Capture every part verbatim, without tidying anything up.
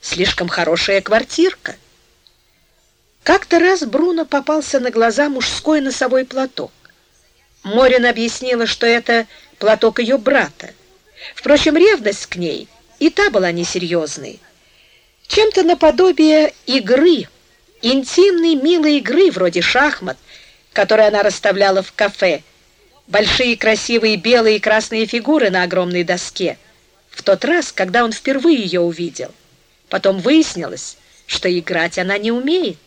слишком хорошая квартирка. Как-то раз Бруно попался на глаза мужской носовой платок. Морин объяснила, что это платок ее брата. Впрочем, ревность к ней и та была несерьезной. Чем-то наподобие игры, интимной, милой игры, вроде шахмат, которые она расставляла в кафе, большие красивые белые и красные фигуры на огромной доске, в тот раз, когда он впервые ее увидел. Потом выяснилось, что играть она не умеет.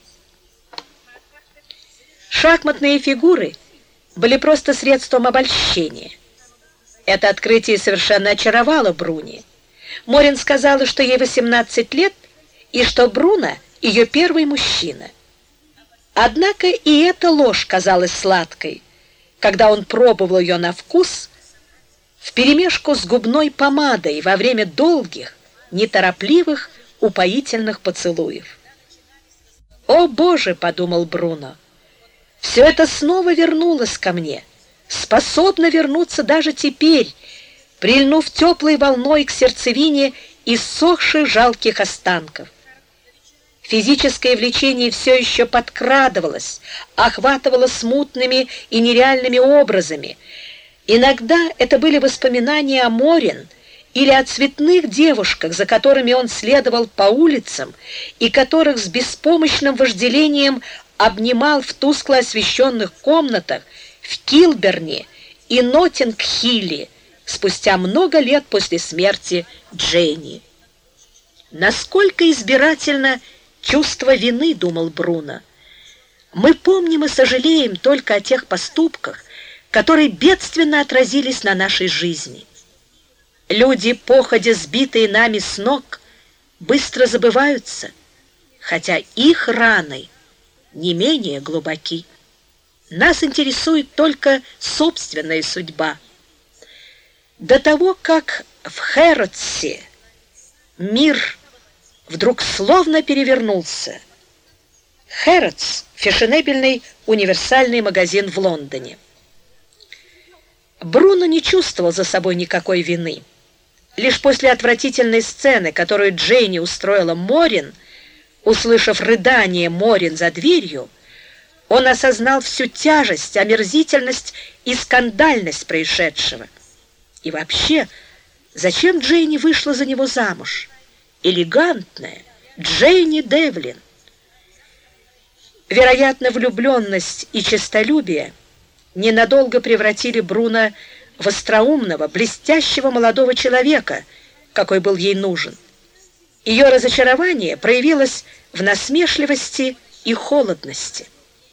Шахматные фигуры были просто средством обольщения. Это открытие совершенно очаровало Бруни. Морин сказала, что ей восемнадцать лет, и что Бруно — ее первый мужчина. Однако и эта ложь казалась сладкой, когда он пробовал ее на вкус вперемешку с губной помадой во время долгих, неторопливых, упоительных поцелуев. «О, Боже!» — подумал Бруно. «Все это снова вернулось ко мне, способно вернуться даже теперь, прильнув теплой волной к сердцевине иссохших жалких останков». Физическое влечение все еще подкрадывалось, охватывало смутными и нереальными образами. Иногда это были воспоминания о Морин или о цветных девушках, за которыми он следовал по улицам и которых с беспомощным вожделением обнимал в тускло освещенных комнатах в Килберне и Ноттинг-Хилле спустя много лет после смерти Дженни. Насколько избирательно чувство вины, думал Бруно. Мы помним и сожалеем только о тех поступках, которые бедственно отразились на нашей жизни. Люди, походя сбитые нами с ног, быстро забываются, хотя их раны не менее глубоки. Нас интересует только собственная судьба. До того, как в Хэрротсе мир вдруг словно перевернулся. Хэрротс — фешенебельный универсальный магазин в Лондоне. Бруно не чувствовал за собой никакой вины. Лишь после отвратительной сцены, которую Дженни устроила Морин, услышав рыдание Морин за дверью, он осознал всю тяжесть, омерзительность и скандальность происшедшего. И вообще, зачем Дженни вышла за него замуж? Элегантная Дженни Девлин. Вероятно, влюбленность и честолюбие ненадолго превратили Бруно в остроумного, блестящего молодого человека, какой был ей нужен. Ее разочарование проявилось в насмешливости и холодности.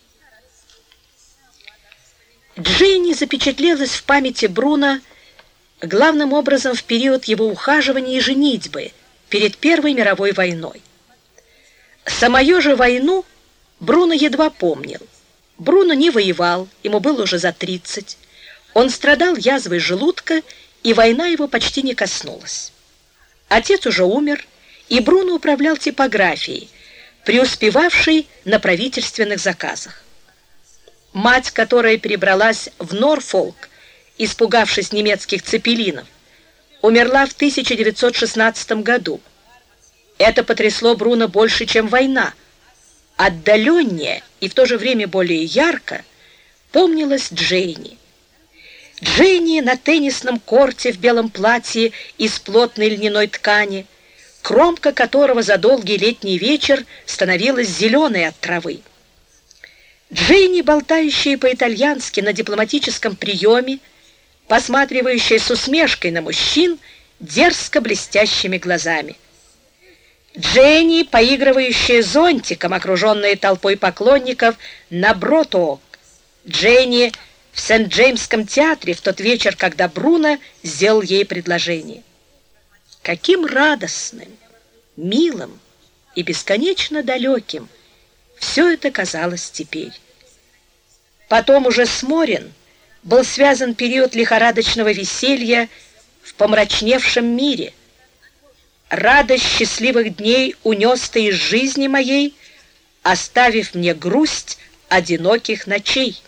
Дженни запечатлелась в памяти Бруно главным образом в период его ухаживания и женитьбы перед Первой мировой войной. Самую же войну Бруно едва помнил. Бруно не воевал, ему было уже за тридцать. Он страдал язвой желудка, и война его почти не коснулась. Отец уже умер, и Бруно управлял типографией, преуспевавшей на правительственных заказах. Мать, которая перебралась в Норфолк, испугавшись немецких цепелинов, умерла в тысяча девятьсот шестнадцатом году. Это потрясло Бруно больше, чем война. Отдаленнее и в то же время более ярко помнилась Дженни. Дженни на теннисном корте в белом платье из плотной льняной ткани, кромка которого за долгий летний вечер становилась зеленой от травы. Дженни, болтающая по-итальянски на дипломатическом приеме, посматривающая с усмешкой на мужчин дерзко блестящими глазами. Дженни, поигрывающая зонтиком, окруженная толпой поклонников на Бродуок. Дженни в Сент-Джеймском театре в тот вечер, когда Бруно сделал ей предложение. Каким радостным, милым и бесконечно далеким все это казалось теперь. Потом уже с Морин был связан период лихорадочного веселья в помрачневшем мире. Радость счастливых дней унес ты из жизни моей, оставив мне грусть одиноких ночей.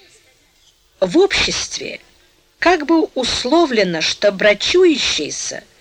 В обществе как бы условлено, что брачующиеся